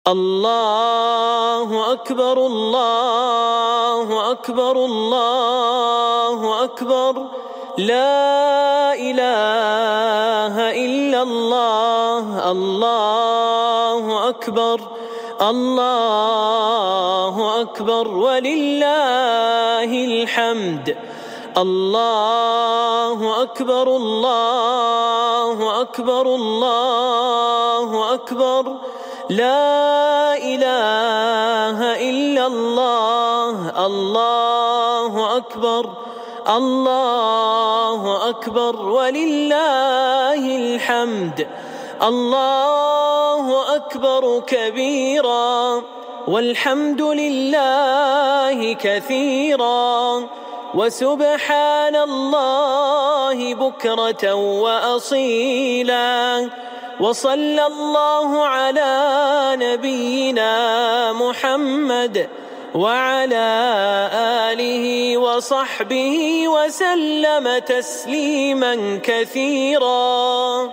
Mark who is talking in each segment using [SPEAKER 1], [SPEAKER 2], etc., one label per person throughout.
[SPEAKER 1] الله أكبر الله أكبر الله أكبر لا إله إلا الله الله أكبر الله أكبر ولله الحمد الله أكبر الله أكبر الله أكبر لا إله إلا الله الله أكبر الله أكبر ولله الحمد الله أكبر كبيرا والحمد لله كثيرا وسبحان الله بكرة وأصيلا وصلى الله على نبينا محمد وعلى آله وصحبه وسلم تسليما كثيرا.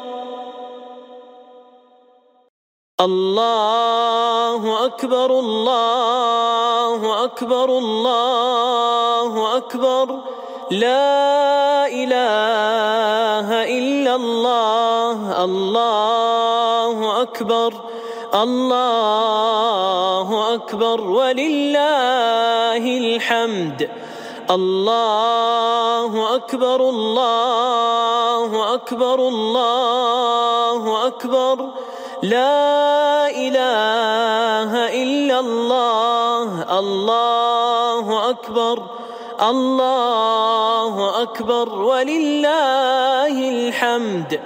[SPEAKER 1] الله أكبر الله أكبر الله أكبر لا إله إلا الله الله أكبر الله أكبر ولله الحمد الله أكبر الله أكبر الله أكبر لا إله إلا الله الله أكبر الله أكبر ولله الحمد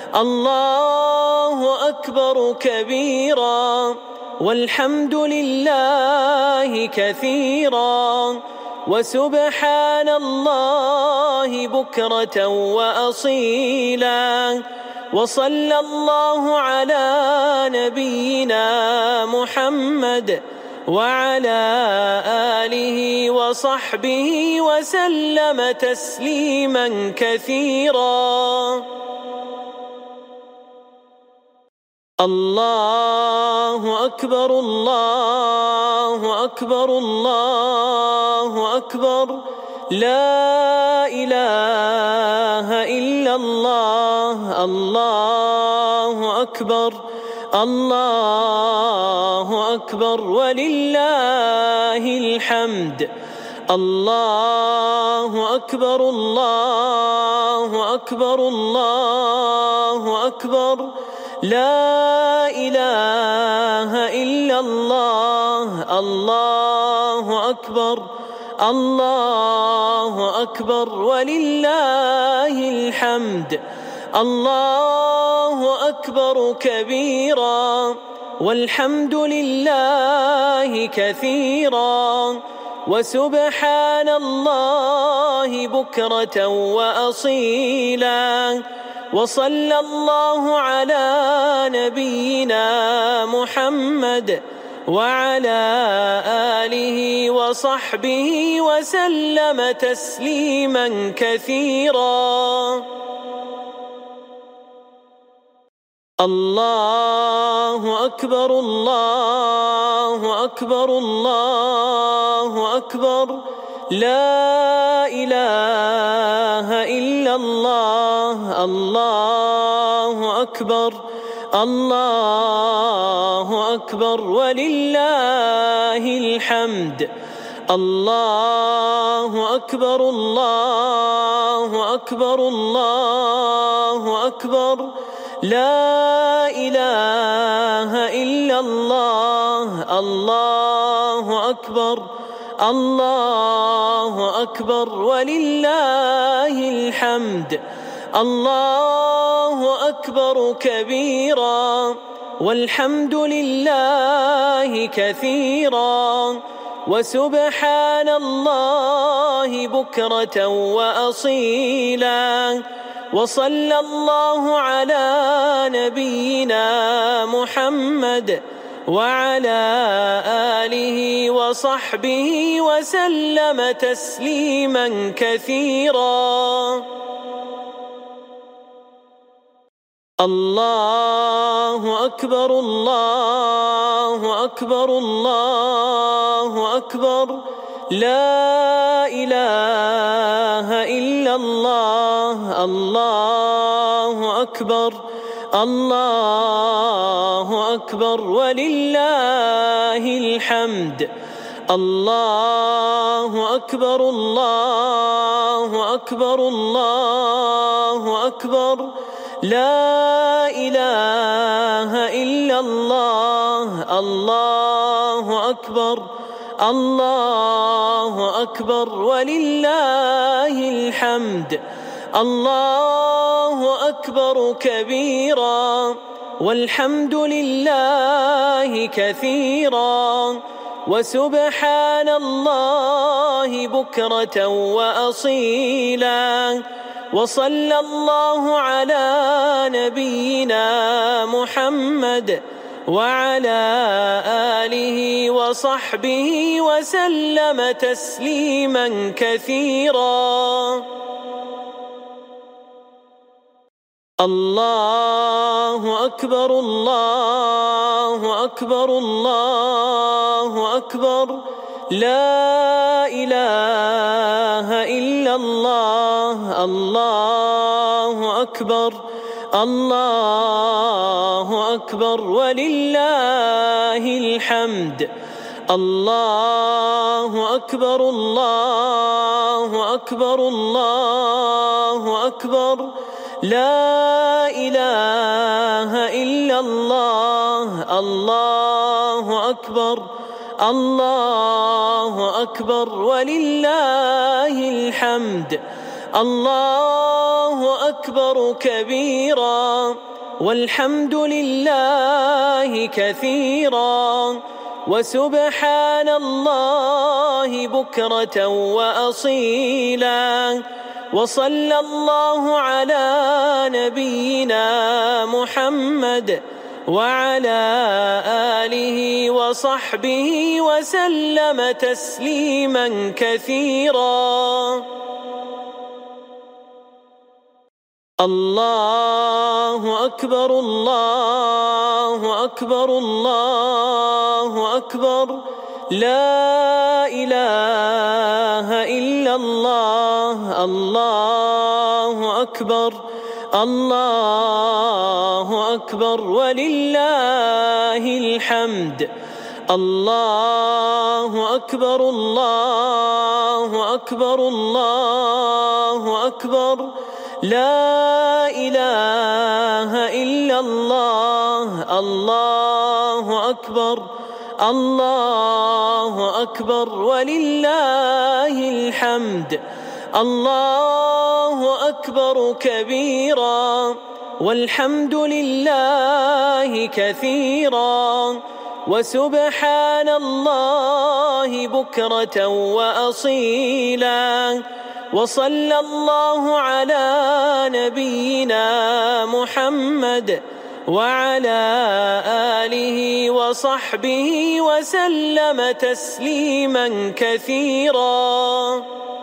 [SPEAKER 1] الله أكبر كبيرا والحمد لله كثيرا وسبحان الله بكرة وأصيلا وصلى الله على نبينا محمد وعلى آله وصحبه وسلم تسليما كثيرا. الله أكبر الله أكبر الله أكبر لا إله إلا الله الله أكبر الله أكبر ولله الحمد الله أكبر الله أكبر الله أكبر لا إله إلا الله الله أكبر الله أكبر ولله الحمد الله أكبر كبيرا والحمد لله كثيرا وسبحان الله بكرة وأصيلا وصلى الله على نبينا محمد وعلى آله وصحبه وسلم تسليما كثيرا. الله أكبر الله أكبر الله أكبر لا إله إلا الله الله أكبر الله أكبر ولله الحمد الله أكبر الله أكبر الله أكبر لا إله إلا الله الله أكبر الله أكبر ولله الحمد الله أكبر كبيرا والحمد لله كثيرا وسبحان الله بكرة وأصيلا وصلى الله على نبينا محمد وعلى آله وصحبه وسلم تسليما كثيرا. الله أكبر الله أكبر الله أكبر لا إله إلا الله الله أكبر الله أكبر ولله الحمد الله أكبر الله أكبر الله أكبر لا إله إلا الله الله أكبر الله أكبر ولله الحمد الله أكبر كبيرا والحمد لله كثيرا وسبحان الله بكرة وأصيلا وصلى الله على نبينا محمد وعلى آله وصحبه وسلم تسليما كثيرا الله أكبر الله أكبر الله أكبر لا إله إلا الله الله أكبر الله أكبر ولله الحمد الله أكبر الله أكبر الله أكبر لا إله إلا الله الله أكبر الله أكبر ولله الحمد الله أكبر كبيرا والحمد لله كثيرا وسبحان الله بكرة وأصيلا وصلى الله على نبينا محمد وعلى آله وصحبه وسلم تسليما كثيرا الله أكبر الله أكبر الله أكبر لا إله إلا الله الله أكبر الله أكبر ولله الحمد الله أكبر الله أكبر الله أكبر لا إله إلا الله الله أكبر الله أكبر ولله الحمد الله أكبر كبيرا والحمد لله كثيرا وسبحان الله بكرة وأصيلا وصلى الله على نبينا محمد وعلى آله وصحبه وسلم تسليما كثيرا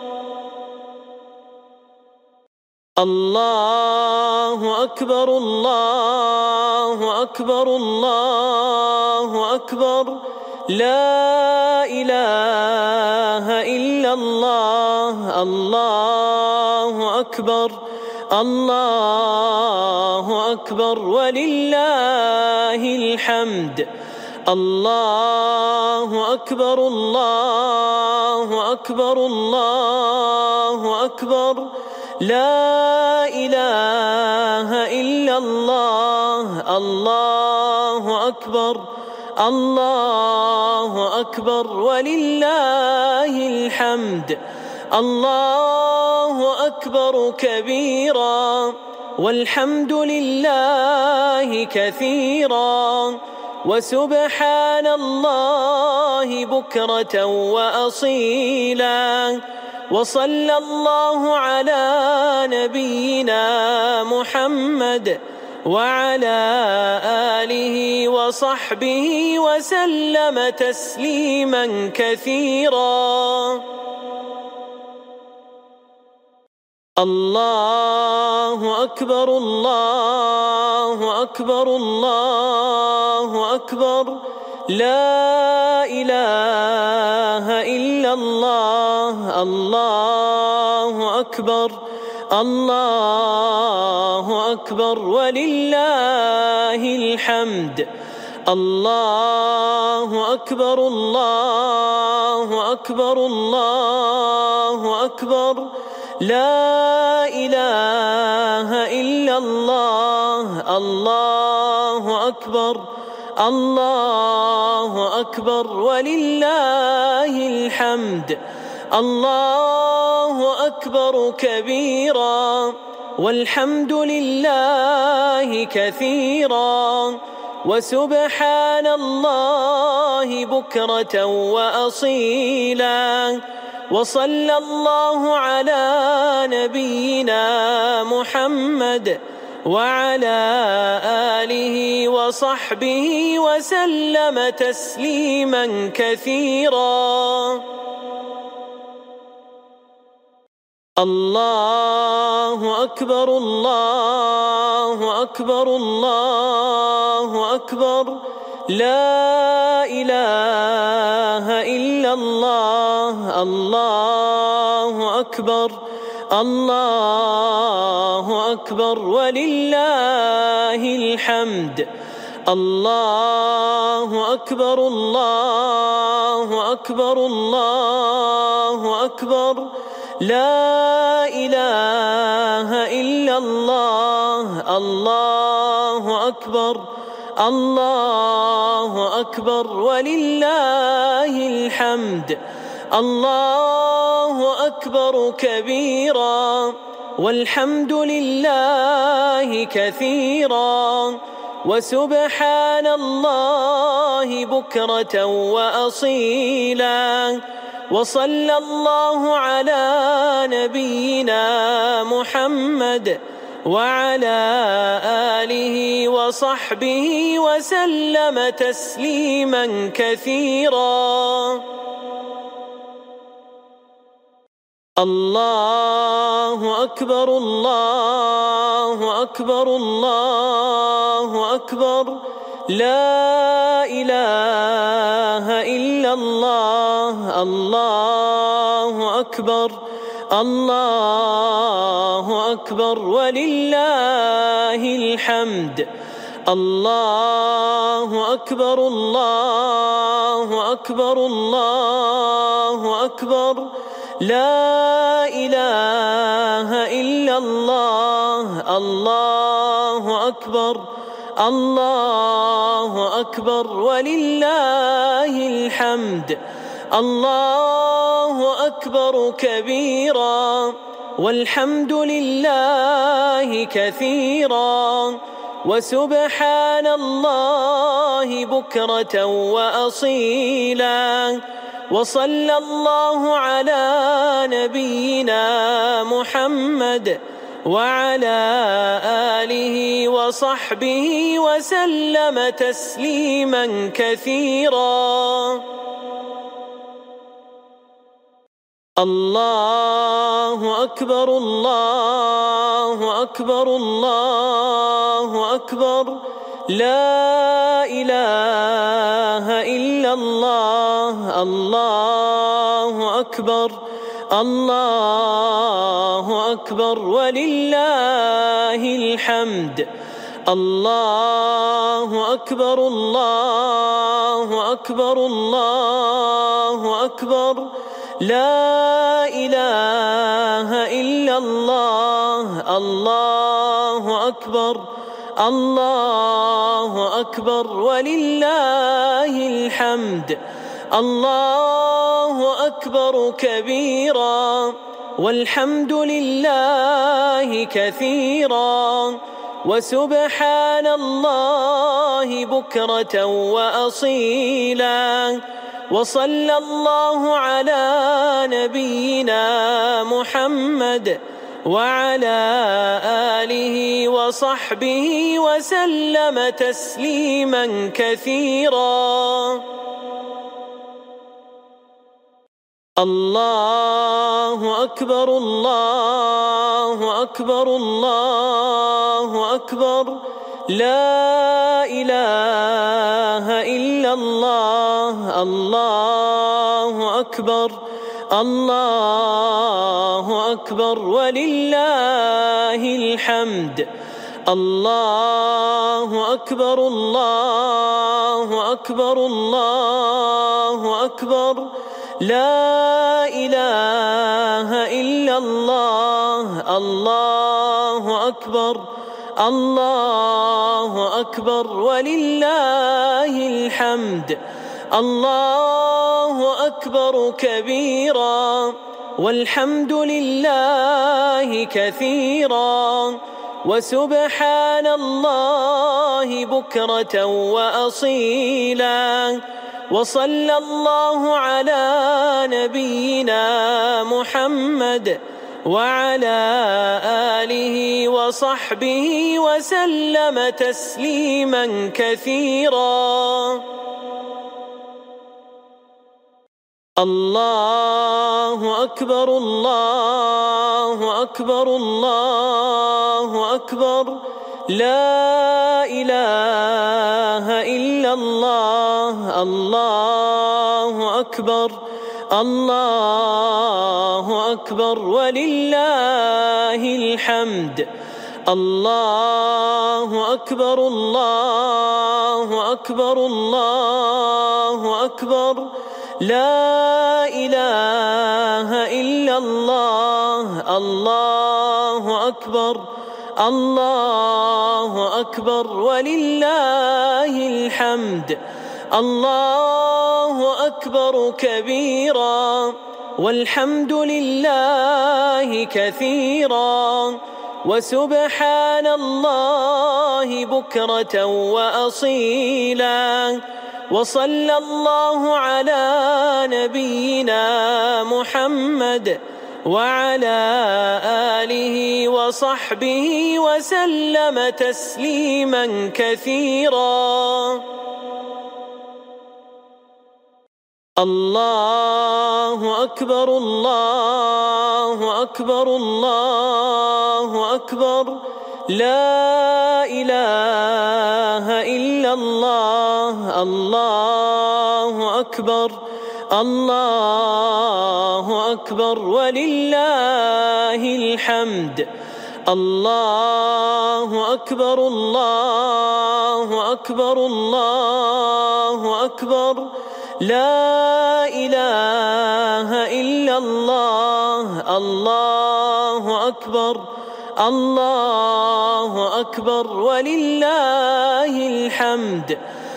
[SPEAKER 1] الله أكبر الله أكبر الله أكبر لا إله إلا الله الله أكبر الله أكبر ولله الحمد الله أكبر الله أكبر الله أكبر لا إله إلا الله الله أكبر الله أكبر ولله الحمد الله أكبر كبيرا والحمد لله كثيرا وسبحان الله بكرة وأصيلا وصلى الله على نبينا محمد وعلى آله وصحبه وسلم تسليما كثيرا الله أكبر الله أكبر الله أكبر لا إله إلا الله. الله أكبر الله أكبر ولله الحمد. الله أكبر الله أكبر الله أكبر. لا إله إلا الله. الله أكبر الله أكبر ولله الحمد. الله أكبر كبيرا والحمد لله كثيرا وسبحان الله بكرة وأصيلا. وصلى الله على نبينا محمد وعلى آله وصحبه وسلم تسليما كثيرا. الله أكبر الله أكبر الله أكبر. لا إله إلا الله. الله أكبر الله أكبر ولله الحمد. الله أكبر الله أكبر الله أكبر. لا إله إلا الله. الله أكبر الله أكبر ولله الحمد. الله أكبر كبيرا والحمد لله كثيرا وسبحان الله بكرة وأصيلا. وصلى الله على نبينا محمد وعلى آله وصحبه وسلم تسليما كثيرا. الله أكبر الله أكبر الله أكبر. لا إله إلا الله. الله أكبر الله أكبر ولله الحمد. الله أكبر الله أكبر الله أكبر. لا إله إلا الله. الله أكبر الله أكبر ولله الحمد. الله أكبر كبيرا والحمد لله كثيرا وسبحان الله بكرة وأصيلا. وصلى الله على نبينا محمد وعلى آله وصحبه وسلم تسليما كثيرا. الله أكبر الله أكبر الله أكبر. لا إله إلا الله. الله أكبر الله أكبر ولله الحمد. الله أكبر الله أكبر الله أكبر. لا إله إلا الله. الله أكبر الله أكبر ولله الحمد. الله أكبر كبيرا والحمد لله كثيرا وسبحان الله بكرة وأصيلا. وصلى الله على نبينا محمد وعلى آله وصحبه وسلم تسليما كثيرا. الله أكبر الله أكبر الله أكبر. لا إله إلا إلا الله الله أكبر الله أكبر ولله الحمد الله أكبر الله أكبر الله أكبر لا إله إلا الله الله أكبر الله أكبر ولله الحمد الله أكبر كبيرا والحمد لله كثيرا وسبحان الله بكرة وأصيلا وصلى الله على نبينا محمد وعلى آله وصحبه وسلم تسليما كثيرا الله أكبر الله أكبر الله أكبر لا إله إلا الله الله أكبر الله أكبر ولله الحمد الله أكبر الله أكبر الله أكبر لا إله إلا الله الله أكبر الله أكبر ولله الحمد الله أكبر كبيرا والحمد لله كثيرا وسبحان الله بكرة وأصيلا وصلى الله على نبينا محمد وعلى آله وصحبه وسلم تسليما كثيرا الله أكبر الله أكبر الله أكبر لا إله إلا الله الله أكبر الله أكبر ولله الحمد الله أكبر الله أكبر الله أكبر لا إله إلا الله الله أكبر الله أكبر ولله الحمد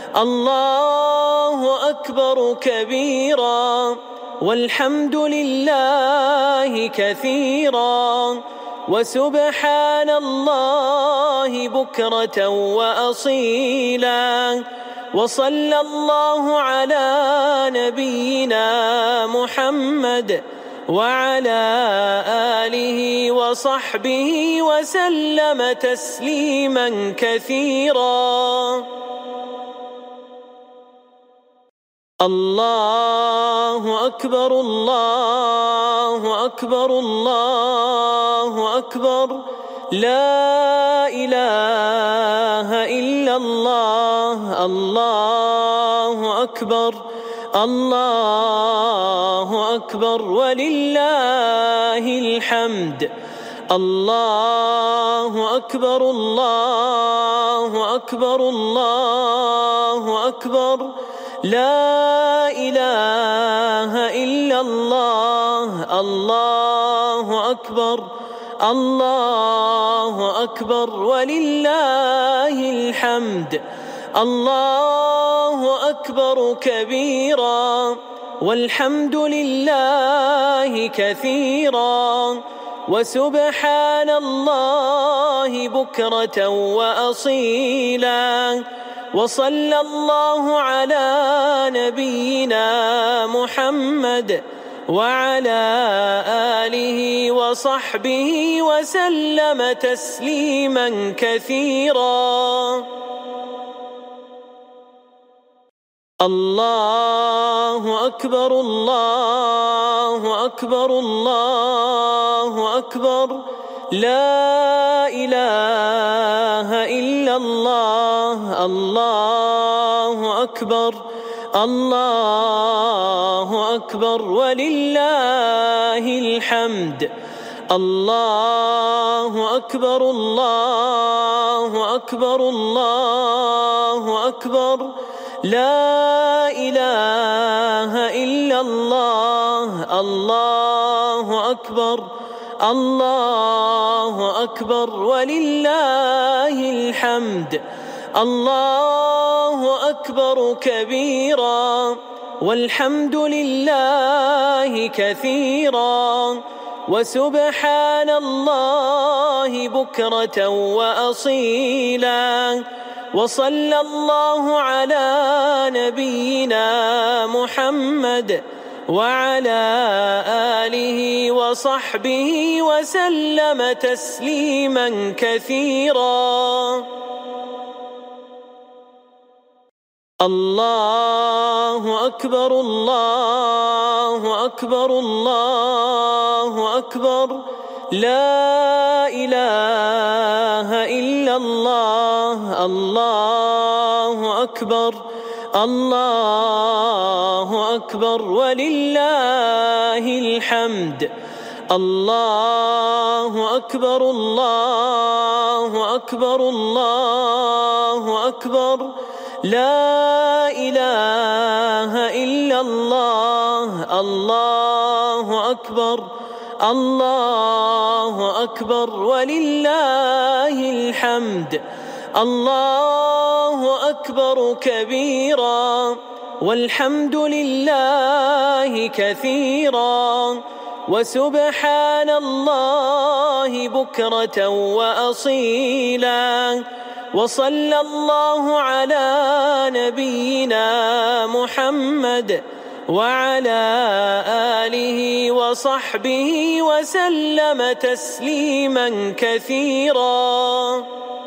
[SPEAKER 1] الله أكبر كبيرا والحمد لله كثيرا وسبحان الله بكرة وأصيلا وصلى الله على نبينا محمد وعلى آله وصحبه وسلم تسليما كثيرا الله أكبر الله أكبر الله أكبر لا إله إلا الله الله أكبر الله أكبر ولله الحمد الله أكبر الله أكبر الله أكبر لا إله إلا الله الله أكبر الله أكبر ولله الحمد الله أكبر كبيرا والحمد لله كثيرا وسبحان الله بكرة وأصيلا وصلى الله على نبينا محمد وعلى آله وصحبه وسلم تسليما كثيرا الله أكبر الله أكبر الله أكبر لا إله إلا الله الله أكبر الله أكبر ولله الحمد. الله أكبر الله أكبر الله أكبر لا إله إلا الله. الله أكبر الله أكبر ولله الحمد. الله أكبر كبيرا والحمد لله كثيرا وسبحان الله بكرة وأصيلا. وصلى الله على نبينا محمد وعلى آله وصحبه وسلم تسليما كثيرا. الله أكبر الله أكبر الله أكبر لا إله إلا الله. الله أكبر الله أكبر ولله الحمد. الله أكبر الله أكبر الله أكبر لا إله إلا الله. الله أكبر الله أكبر ولله الحمد. الله أكبر كبيرا والحمد لله كثيرا وسبحان الله بكرة وأصيلا. وصلى الله على نبينا محمد وعلى آله وصحبه وسلم تسليما كثيرا.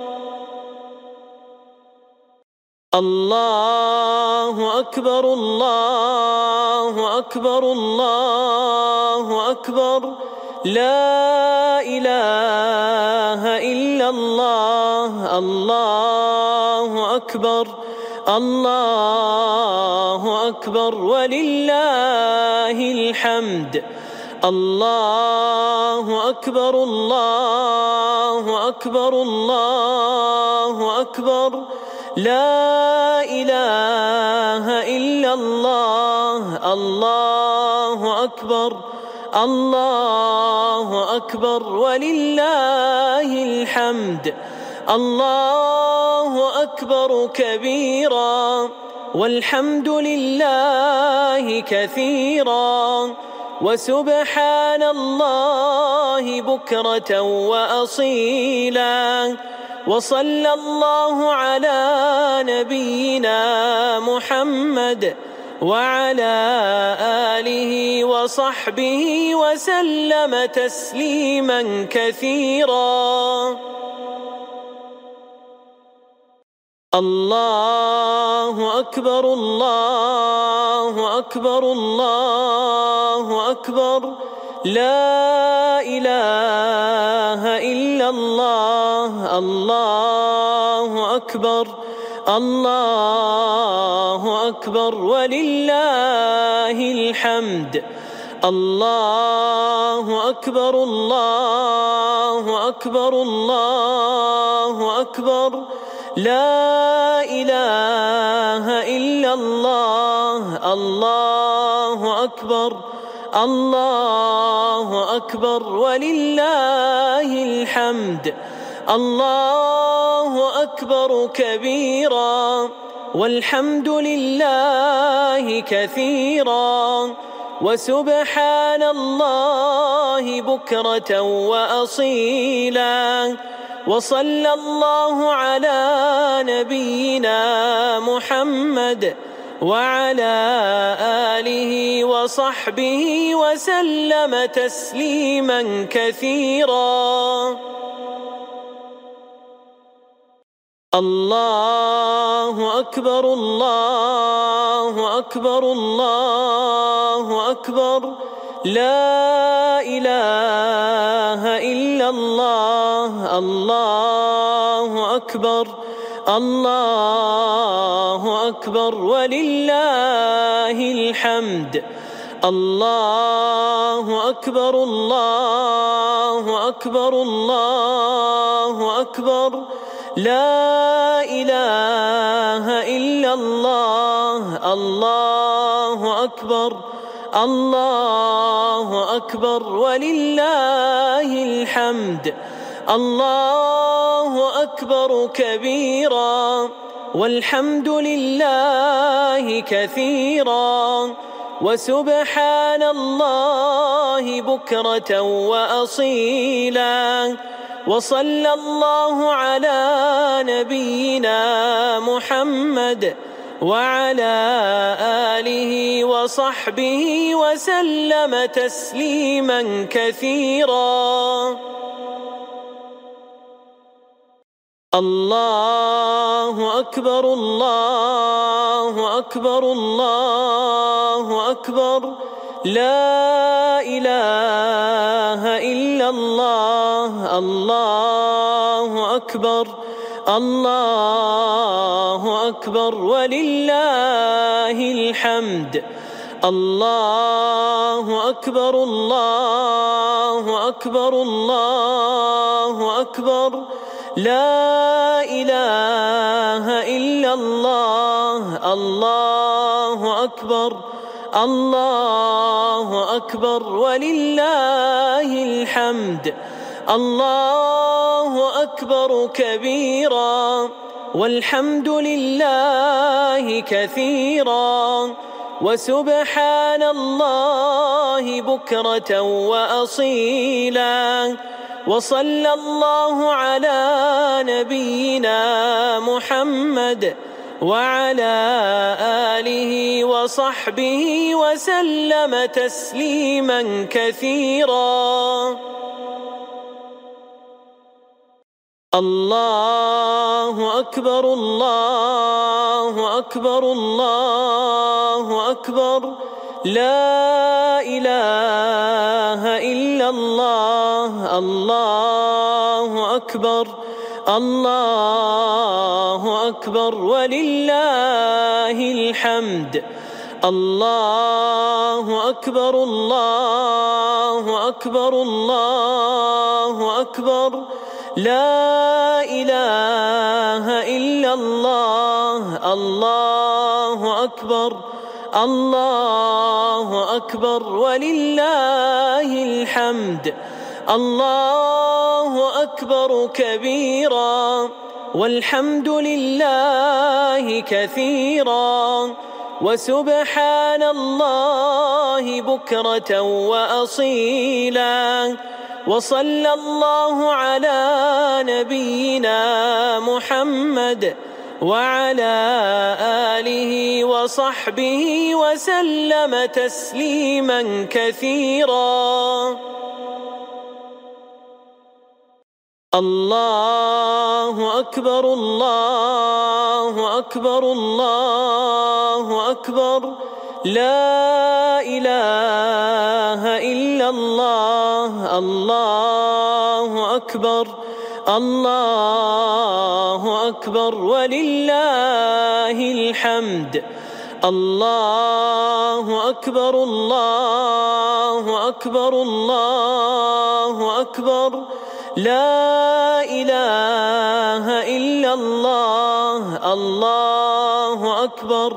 [SPEAKER 1] الله أكبر الله أكبر الله أكبر لا إله إلا الله. الله أكبر الله أكبر ولله الحمد. الله أكبر الله أكبر الله أكبر لا إله إلا الله. الله أكبر الله أكبر ولله الحمد. الله أكبر كبيرا والحمد لله كثيرا وسبحان الله بكرة وأصيلا. وصلى الله على نبينا محمد وعلى آله وصحبه وسلم تسليما كثيرا. الله أكبر الله أكبر الله أكبر لا إله إلا الله. الله أكبر الله أكبر ولله الحمد. الله أكبر الله أكبر الله أكبر لا إله إلا الله. الله أكبر الله أكبر ولله الحمد. الله أكبر كبيرا والحمد لله كثيرا وسبحان الله بكرة وأصيلا. وصلى الله على نبينا محمد وعلى آله وصحبه وسلم تسليما كثيرا. الله أكبر الله أكبر الله أكبر لا إله إلا الله. الله أكبر الله أكبر ولله الحمد. الله أكبر الله أكبر الله أكبر لا إله إلا الله. الله أكبر الله أكبر ولله الحمد. الله أكبر كبيرا والحمد لله كثيرا وسبحان الله بكرة وأصيلا. وصلى الله على نبينا محمد وعلى آله وصحبه وسلم تسليما كثيرا. الله أكبر الله أكبر الله أكبر لا إله إلا الله. الله أكبر الله أكبر ولله الحمد. الله أكبر الله أكبر الله أكبر لا إله إلا الله. الله أكبر الله أكبر ولله الحمد. الله أكبر كبيرا والحمد لله كثيرا وسبحان الله بكرة وأصيلا. وصلى الله على نبينا محمد وعلى آله وصحبه وسلم تسليما كثيرا. الله أكبر الله أكبر الله أكبر لا إله إلا الله. الله أكبر الله أكبر ولله الحمد. الله أكبر الله أكبر الله أكبر لا إله إلا الله. الله أكبر الله أكبر ولله الحمد. الله أكبر كبيرا والحمد لله كثيرا وسبحان الله بكرة وأصيلا. وصلى الله على نبينا محمد وعلى آله وصحبه وسلم تسليما كثيرا. الله أكبر الله أكبر الله أكبر لا إله إلا الله. الله أكبر الله أكبر ولله الحمد. الله أكبر الله أكبر الله أكبر لا إله إلا الله. الله أكبر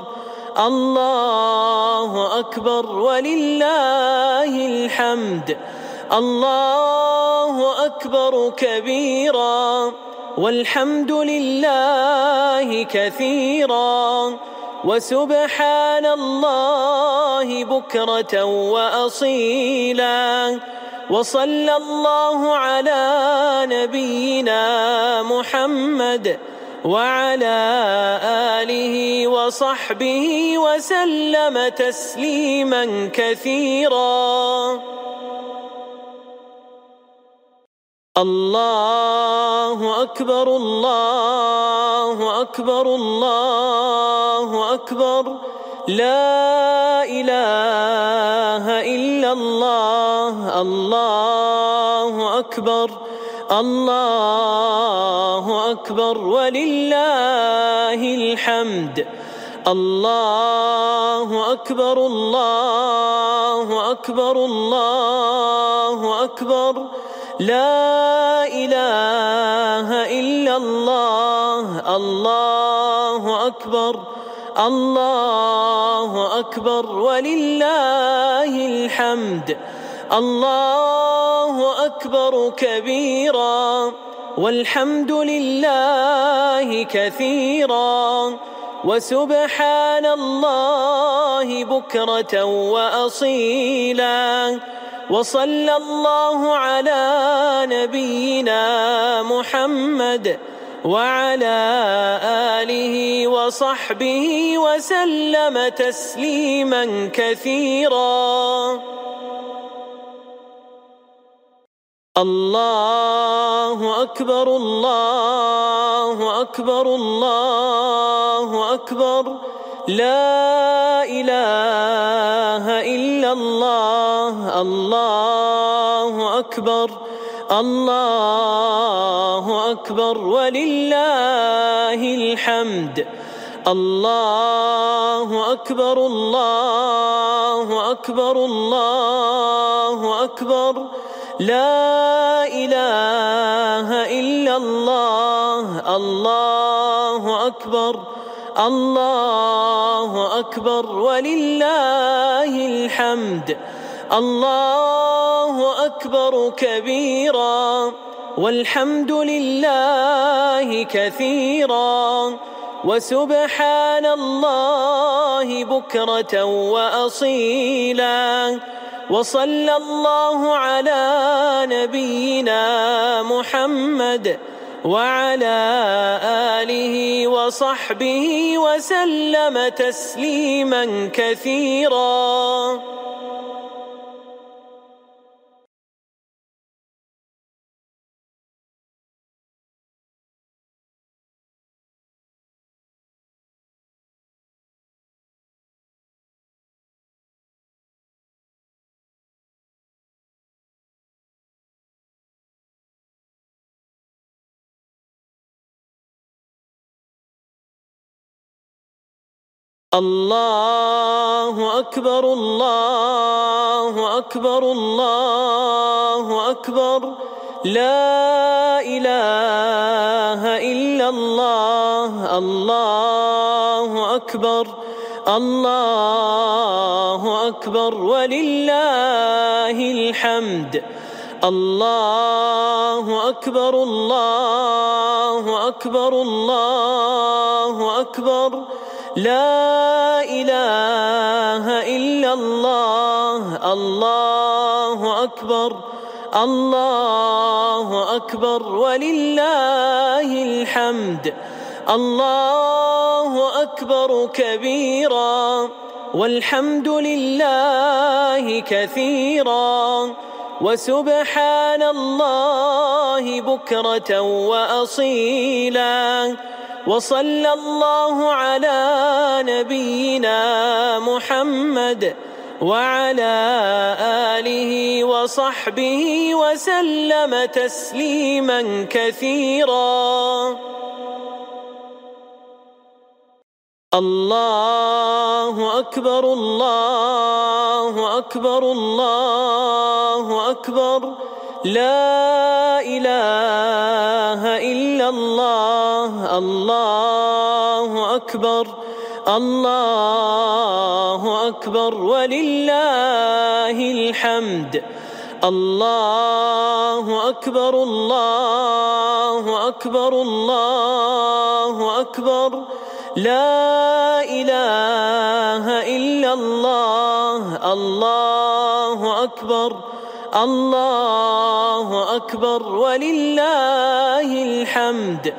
[SPEAKER 1] الله أكبر ولله الحمد. الله أكبر كبيرا والحمد لله كثيرا وسبحان الله بكرة وأصيلا. وصلى الله على نبينا محمد وعلى آله وصحبه وسلم تسليما كثيرا. الله أكبر الله أكبر الله أكبر لا إله إلا الله. الله أكبر الله أكبر ولله الحمد. الله أكبر الله أكبر الله أكبر لا إله إلا الله. الله أكبر الله أكبر ولله الحمد. الله أكبر كبيرا والحمد لله كثيرا وسبحان الله بكرة وأصيلا. وصلى الله على نبينا محمد وعلى آله وصحبه وسلم تسليما كثيرا. الله أكبر الله أكبر الله أكبر لا إله إلا الله. الله أكبر الله أكبر ولله الحمد. الله أكبر الله أكبر الله أكبر لا إله إلا الله. الله أكبر الله أكبر ولله الحمد. الله أكبر كبيرا والحمد لله كثيرا وسبحان الله بكرة وأصيلا. وصلى الله على نبينا محمد وعلى آله وصحبه وسلم تسليما كثيرا. الله أكبر الله أكبر الله أكبر لا إله إلا الله. الله أكبر الله أكبر ولله الحمد. الله أكبر الله أكبر الله أكبر لا إله إلا الله. الله أكبر الله أكبر ولله الحمد. الله أكبر كبيرا والحمد لله كثيرا وسبحان الله بكرة وأصيلا. وصلى الله على نبينا محمد وعلى آله وصحبه وسلم تسليما كثيرا. الله أكبر الله أكبر الله أكبر لا إله إلا الله. الله أكبر الله أكبر ولله الحمد. الله أكبر الله أكبر الله أكبر لا إله إلا الله. الله أكبر الله أكبر ولله الحمد.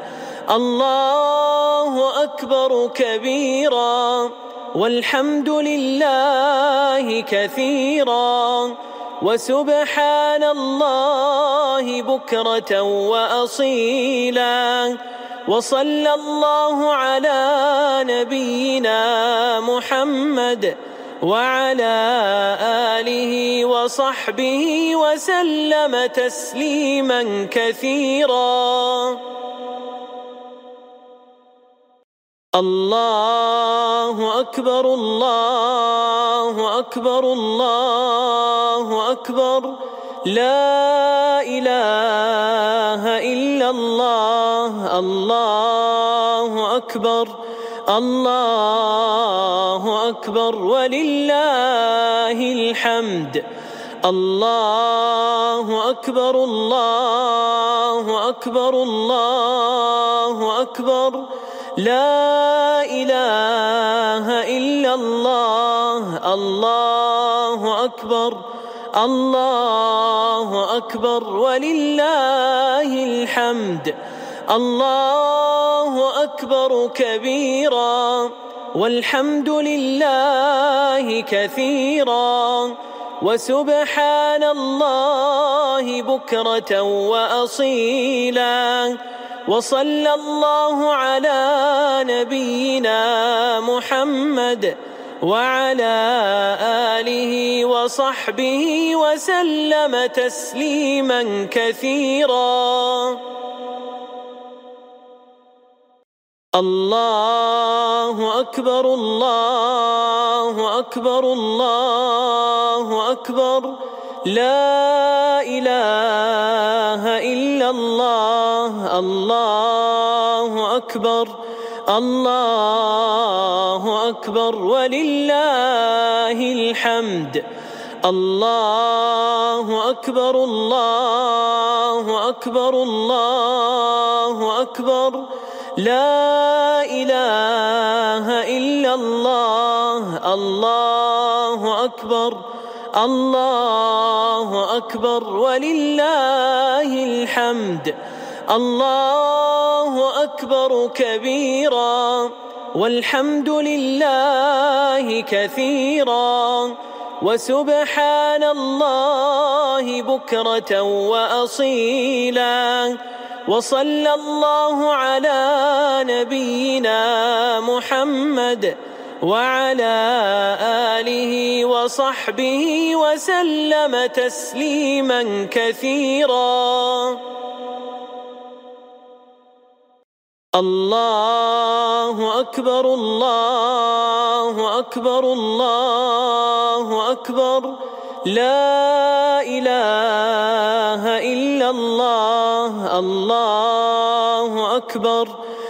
[SPEAKER 1] الله أكبر كبيرا والحمد لله كثيرا وسبحان الله بكرة وأصيلا. وصلى الله على نبينا محمد وعلى آله وصحبه وسلم تسليما كثيرا. الله أكبر الله أكبر الله أكبر، لا إله إلا الله. الله أكبر الله أكبر ولله الحمد. الله أكبر الله أكبر الله أكبر، لا إله إلا الله. الله أكبر الله أكبر ولله الحمد. الله أكبر كبيرا، والحمد لله كثيرا، وسبحان الله بكرة وأصيلا. وصلى الله على نبينا محمد وعلى آله وصحبه وسلم تسليما كثيرا. الله أكبر الله أكبر الله أكبر، لا إله إلا الله. الله أكبر الله أكبر ولله الحمد. الله أكبر الله أكبر الله أكبر، لا إله إلا الله. الله أكبر الله أكبر ولله الحمد. الله أكبر كبيرا، والحمد لله كثيرا، وسبحان الله بكرة وأصيلا. وصلى الله على نبينا محمد وعلى آله وصحبه وسلم تسليما كثيرا. الله أكبر الله أكبر الله أكبر، لا إله إلا الله. الله أكبر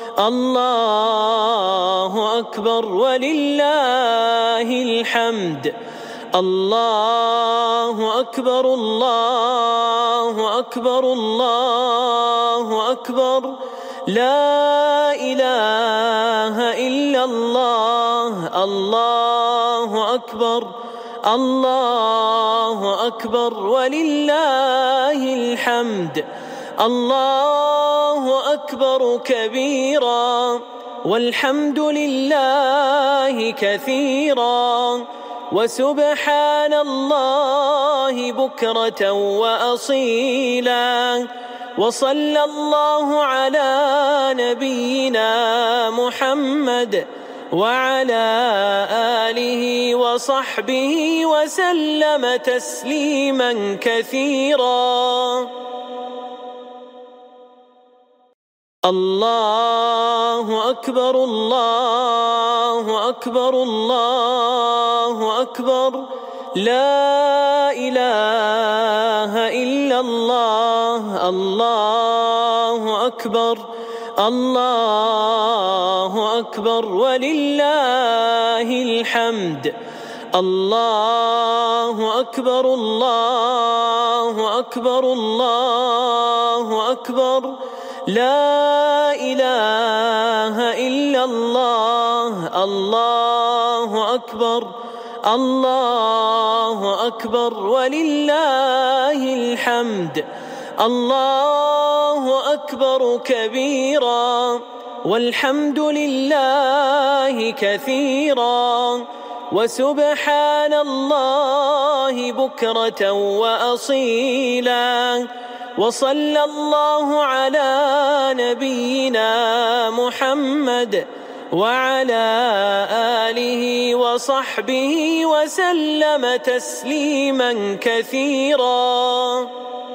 [SPEAKER 1] الله أكبر ولله الحمد. الله أكبر الله أكبر الله أكبر، لا إله إلا الله. الله أكبر الله أكبر ولله الحمد. الله أكبر كبيرا، والحمد لله كثيرا، وسبحان الله بكرة وأصيلا. وصلى الله على نبينا محمد وعلى آله وصحبه وسلم تسليما كثيرا. الله أكبر الله أكبر الله أكبر، لا إله إلا الله. الله أكبر الله أكبر ولله الحمد. الله أكبر الله أكبر الله أكبر، لا إله إلا الله. الله أكبر الله أكبر ولله الحمد. الله أكبر كبيرا، والحمد لله كثيرا، وسبحان الله بكرة وأصيلا. وصلى الله على نبينا محمد وعلى آله وصحبه وسلم تسليما كثيرا.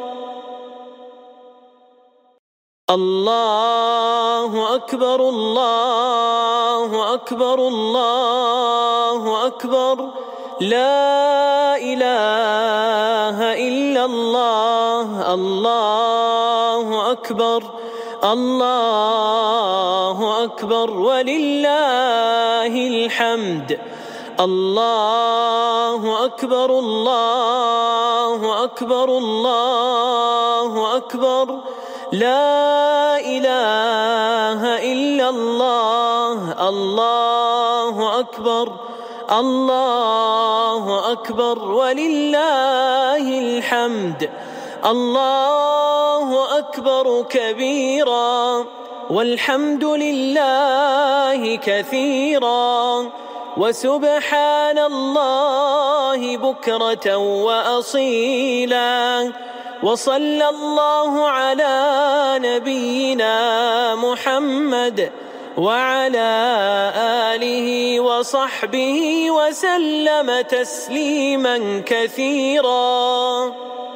[SPEAKER 1] الله أكبر الله أكبر الله أكبر، لا إله إلا الله. الله أكبر الله أكبر ولله الحمد. الله أكبر الله أكبر الله أكبر، لا إله إلا الله. الله أكبر الله أكبر ولله الحمد. الله أكبر كبيرا، والحمد لله كثيرا، وسبحان الله بكرة وأصيلا. وصلى الله على نبينا محمد وعلى آله وصحبه وسلم تسليما كثيرا.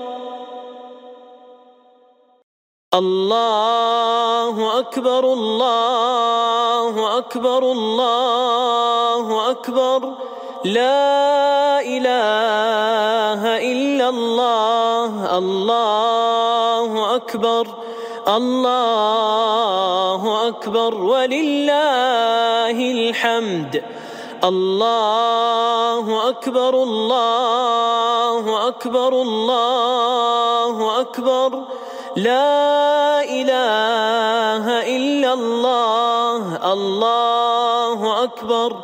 [SPEAKER 1] الله أكبر الله أكبر الله أكبر، لا إله إلا الله. الله أكبر الله أكبر ولله الحمد. الله أكبر الله أكبر الله أكبر، لا إله إلا الله. الله أكبر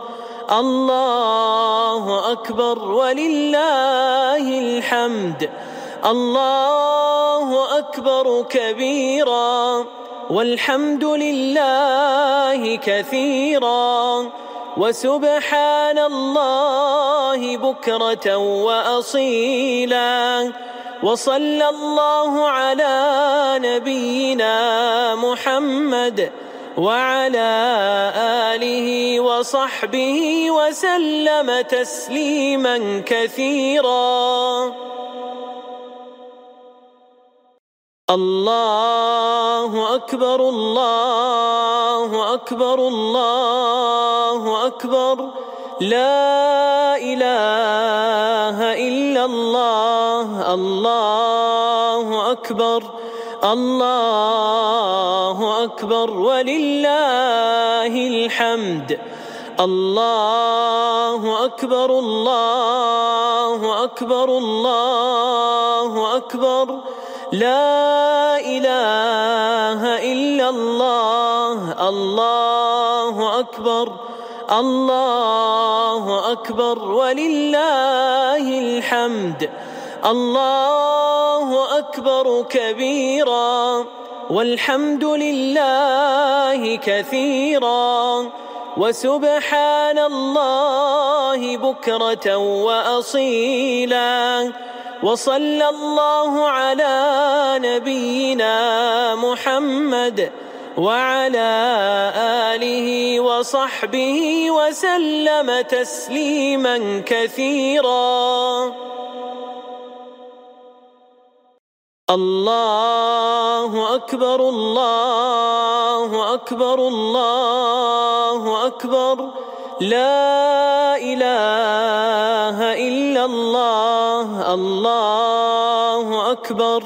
[SPEAKER 1] الله أكبر ولله الحمد. الله أكبر كبيرا، والحمد لله كثيرا، وسبحان الله بكرة وأصيلا. وصلى الله على نبينا محمد وعلى آله وصحبه وسلم تسليما كثيرا. الله أكبر الله أكبر الله أكبر، لا إله إلا الله. الله أكبر الله أكبر ولله الحمد. الله أكبر الله أكبر الله أكبر، لا إله إلا الله. الله أكبر الله أكبر ولله الحمد. الله أكبر كبيرا، والحمد لله كثيرا، وسبحان الله بكرة وأصيلا. وصلى الله على نبينا محمد وعلى آله وصحبه وسلم تسليما كثيرا. الله أكبر الله أكبر الله أكبر، لا إله إلا الله. الله أكبر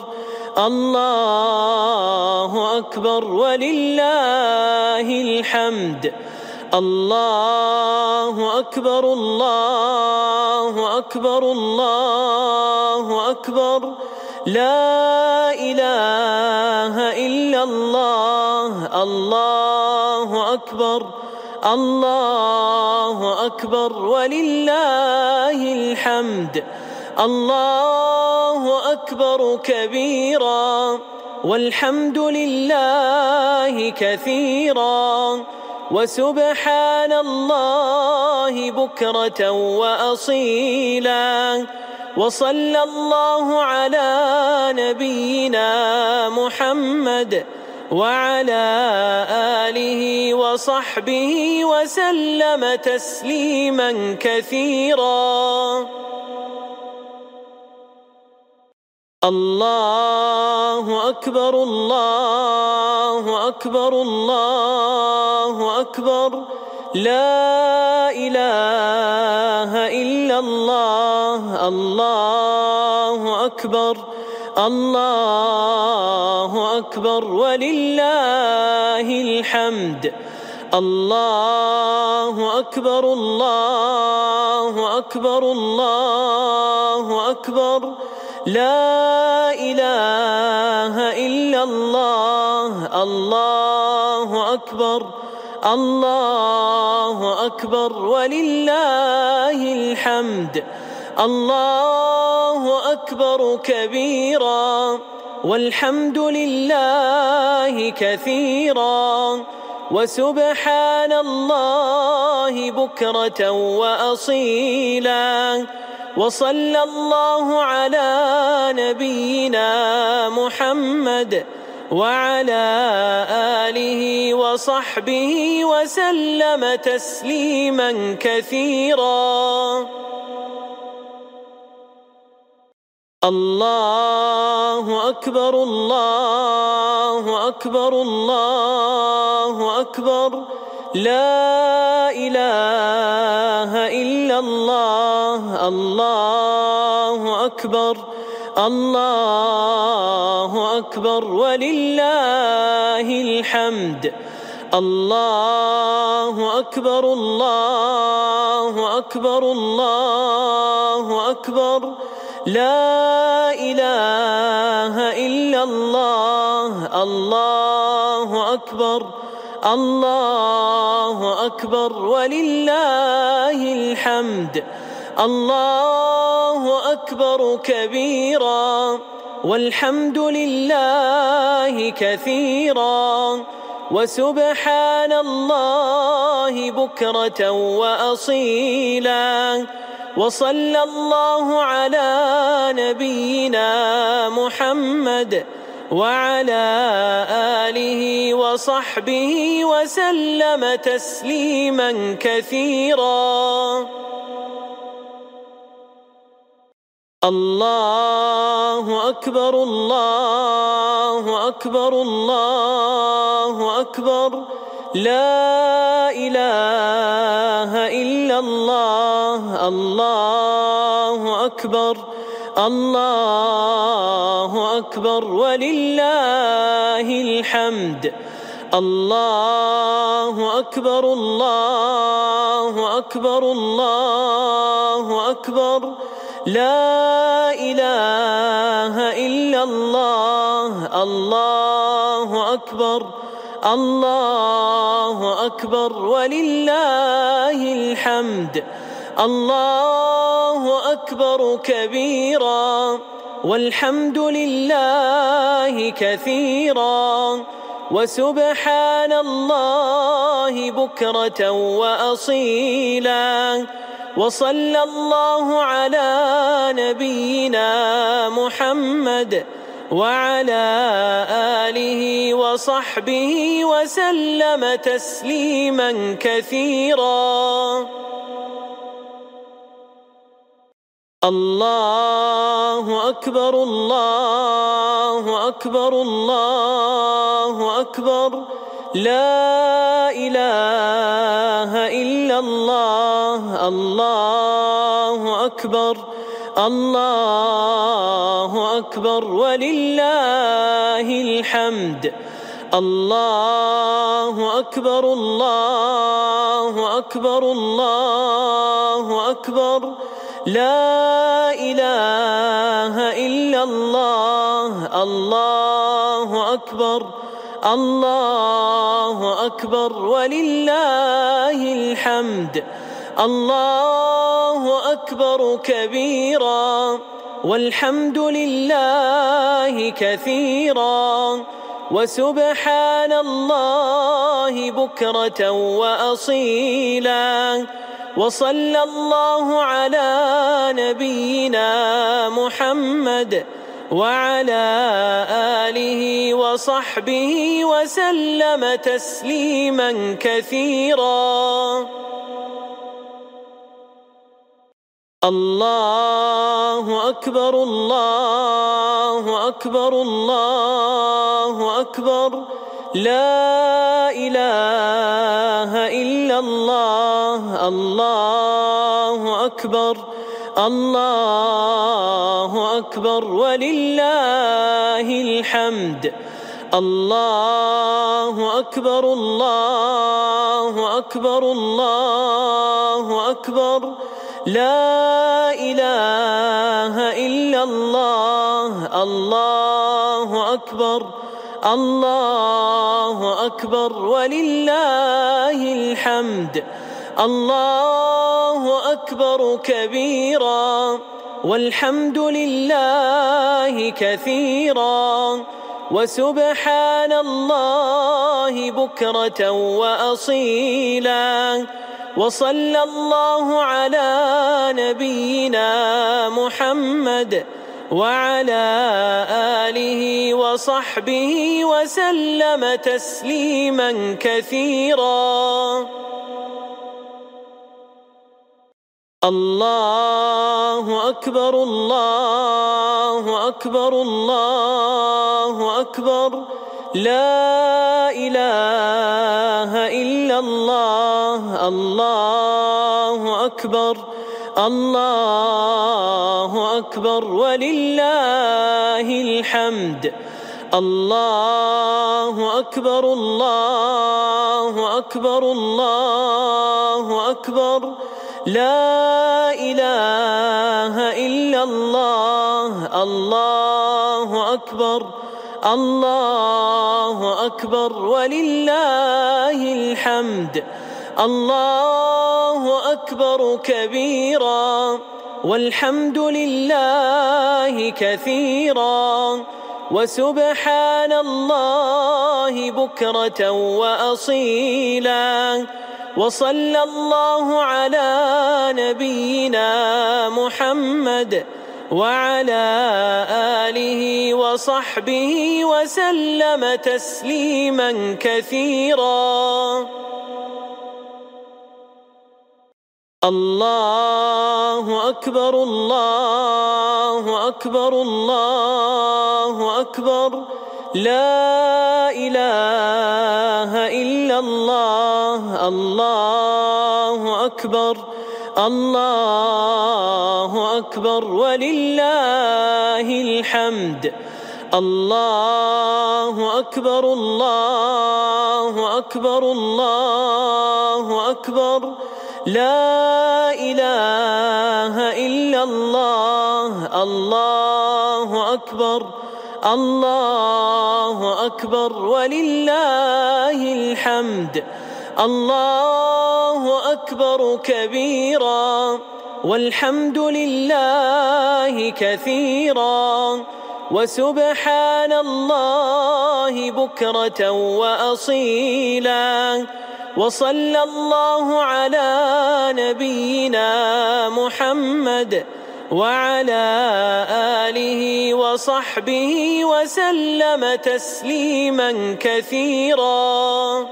[SPEAKER 1] الله أكبر ولله الحمد. الله أكبر الله أكبر الله أكبر، لا إله إلا الله. الله أكبر الله أكبر ولله الحمد. الله أكبر كبيرا، والحمد لله كثيرا، وسبحان الله بكرة وأصيلا. وصلى الله على نبينا محمد وعلى آله وصحبه وسلم تسليما كثيرا. الله أكبر الله أكبر الله أكبر، لا إله إلا الله. الله أكبر الله أكبر ولله الحمد. الله أكبر الله أكبر الله أكبر، لا إله إلا الله. الله أكبر الله أكبر ولله الحمد. الله أكبر كبيرا، والحمد لله كثيرا، وسبحان الله بكرة وأصيلا. وصلى الله على نبينا محمد وعلى آله وصحبه وسلم تسليما كثيرا. الله أكبر الله أكبر الله أكبر، لا إله إلا الله. الله أكبر الله أكبر ولله الحمد. الله أكبر الله أكبر الله أكبر، لا إله إلا الله. الله أكبر الله أكبر ولله الحمد. الله أكبر كبيرا، والحمد لله كثيرا، وسبحان الله بكرة وأصيلا. وصلى الله على نبينا محمد وعلى آله وصحبه وسلم تسليما كثيرا. الله أكبر الله أكبر الله أكبر، لا إله إلا الله. الله أكبر الله أكبر ولله الحمد. الله أكبر الله أكبر الله أكبر، لا إله إلا الله. الله أكبر الله أكبر ولله الحمد. الله أكبر كبيرا، والحمد لله كثيرا، وسبحان الله بكرة وأصيلا. وصلى الله على نبينا محمد وعلى آله وصحبه وسلم تسليما كثيرا. الله أكبر الله أكبر الله أكبر، لا إله إلا الله. الله أكبر الله أكبر ولله الحمد. الله أكبر الله أكبر الله أكبر، لا إله إلا الله. الله أكبر الله أكبر ولله الحمد. الله أكبر كبيرا، والحمد لله كثيرا، وسبحان الله بكرة وأصيلا. وصلى الله على نبينا محمد وعلى آله وصحبه وسلم تسليما كثيرا. الله أكبر الله أكبر الله أكبر، لا إله إلا الله. الله أكبر الله أكبر ولله الحمد. الله أكبر الله أكبر الله أكبر، لا إله إلا الله. الله أكبر الله أكبر ولله الحمد. الله أكبر كبيرا، والحمد لله كثيرا، وسبحان الله بكرة وأصيلا. وصلى الله على نبينا محمد وعلى آله وصحبه وسلم تسليما كثيرا. الله أكبر الله أكبر الله أكبر، لا إله إلا الله. الله أكبر الله أكبر ولله الحمد. الله أكبر الله أكبر الله أكبر، لا إله إلا الله. الله أكبر الله أكبر ولله الحمد. الله أكبر كبيرا، والحمد لله كثيرا، وسبحان الله بكرة وأصيلا. وصلى الله على نبينا محمد وعلى آله وصحبه وسلم تسليما كثيرا. الله أكبر الله أكبر الله أكبر، لا إله إلا الله. الله أكبر الله أكبر ولله الحمد. الله أكبر الله أكبر الله أكبر، لا إله إلا الله. الله أكبر الله أكبر ولله الحمد. الله أكبر كبيرا، والحمد لله كثيرا، وسبحان الله بكرة وأصيلا. وصلى الله على نبينا محمد وعلى آله وصحبه وسلم تسليما كثيرا.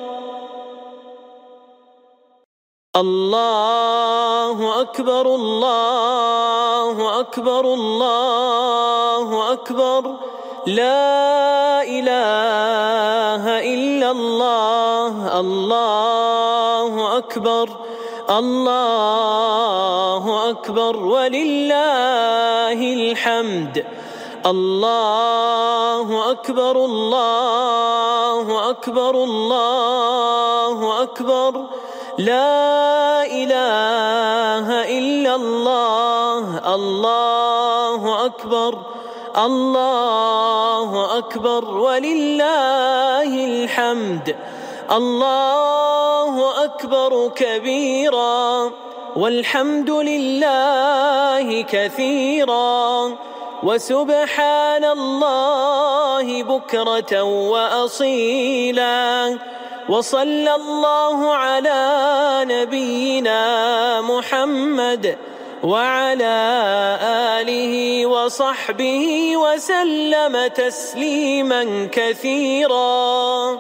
[SPEAKER 1] الله أكبر الله أكبر الله أكبر، لا إله إلا الله. الله أكبر الله أكبر ولله الحمد. الله أكبر الله أكبر الله أكبر، لا إله إلا الله. الله أكبر الله أكبر ولله الحمد. الله أكبر كبيرا، والحمد لله كثيرا، وسبحان الله بكرة وأصيلا. وصلى الله على نبينا محمد وعلى آله وصحبه وسلم تسليما كثيرا.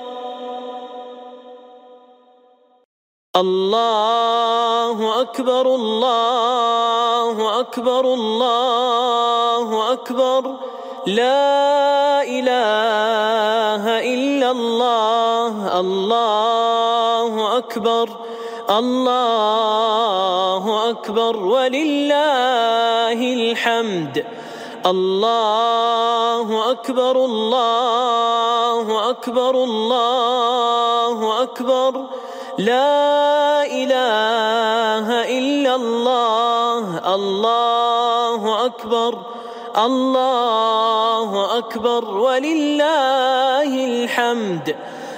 [SPEAKER 1] الله أكبر الله أكبر الله أكبر، لا إله إلا الله. الله أكبر الله أكبر ولله الحمد. الله أكبر الله أكبر الله أكبر، لا إله إلا الله. الله أكبر الله أكبر ولله الحمد.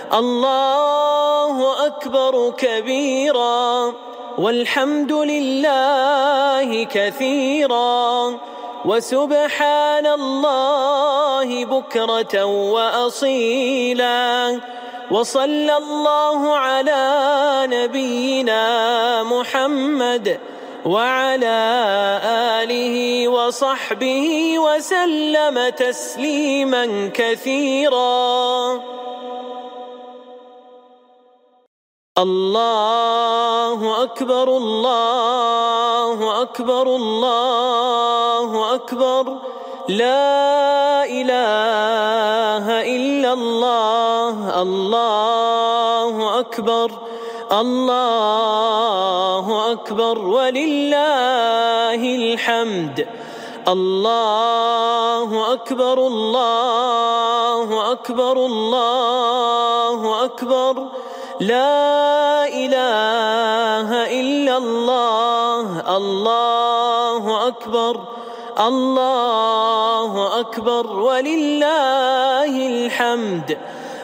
[SPEAKER 1] الله أكبر كبيرا، والحمد لله كثيرا، وسبحان الله بكرة وأصيلا. وصلى الله على نبينا محمد وعلى آله وصحبه وسلم تسليما كثيرا. الله أكبر الله أكبر الله أكبر، لا إله إلا الله. الله أكبر الله أكبر ولله الحمد. الله أكبر الله أكبر الله أكبر، لا إله إلا الله. الله أكبر الله أكبر ولله الحمد.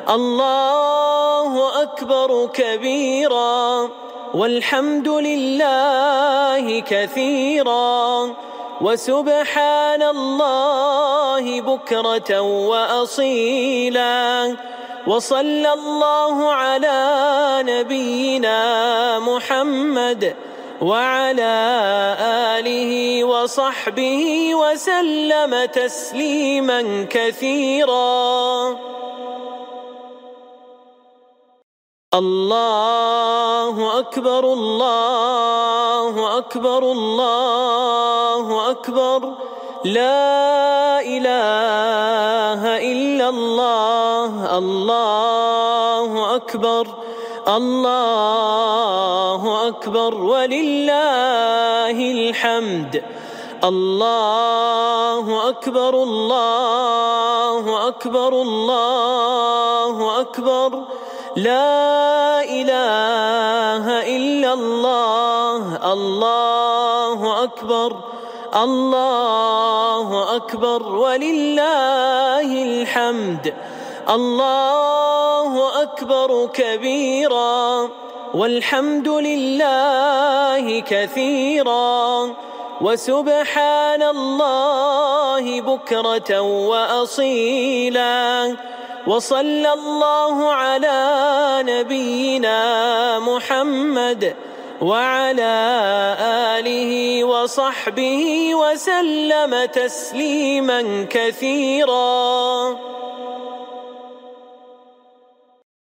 [SPEAKER 1] الله أكبر كبيرا، والحمد لله كثيرا، وسبحان الله بكرة وأصيلا. وصلى الله على نبينا محمد وعلى آله وصحبه وسلم تسليما كثيرا. الله أكبر الله أكبر الله أكبر، لا إله إلا الله. الله أكبر الله أكبر ولله الحمد. الله أكبر الله أكبر الله أكبر، لا إله إلا الله. الله أكبر الله أكبر ولله الحمد. الله أكبر كبيرا، والحمد لله كثيرا، وسبحان الله بكرة وأصيلا. وصلى الله على نبينا محمد وعلى آله وصحبه وسلم تسليما كثيرا.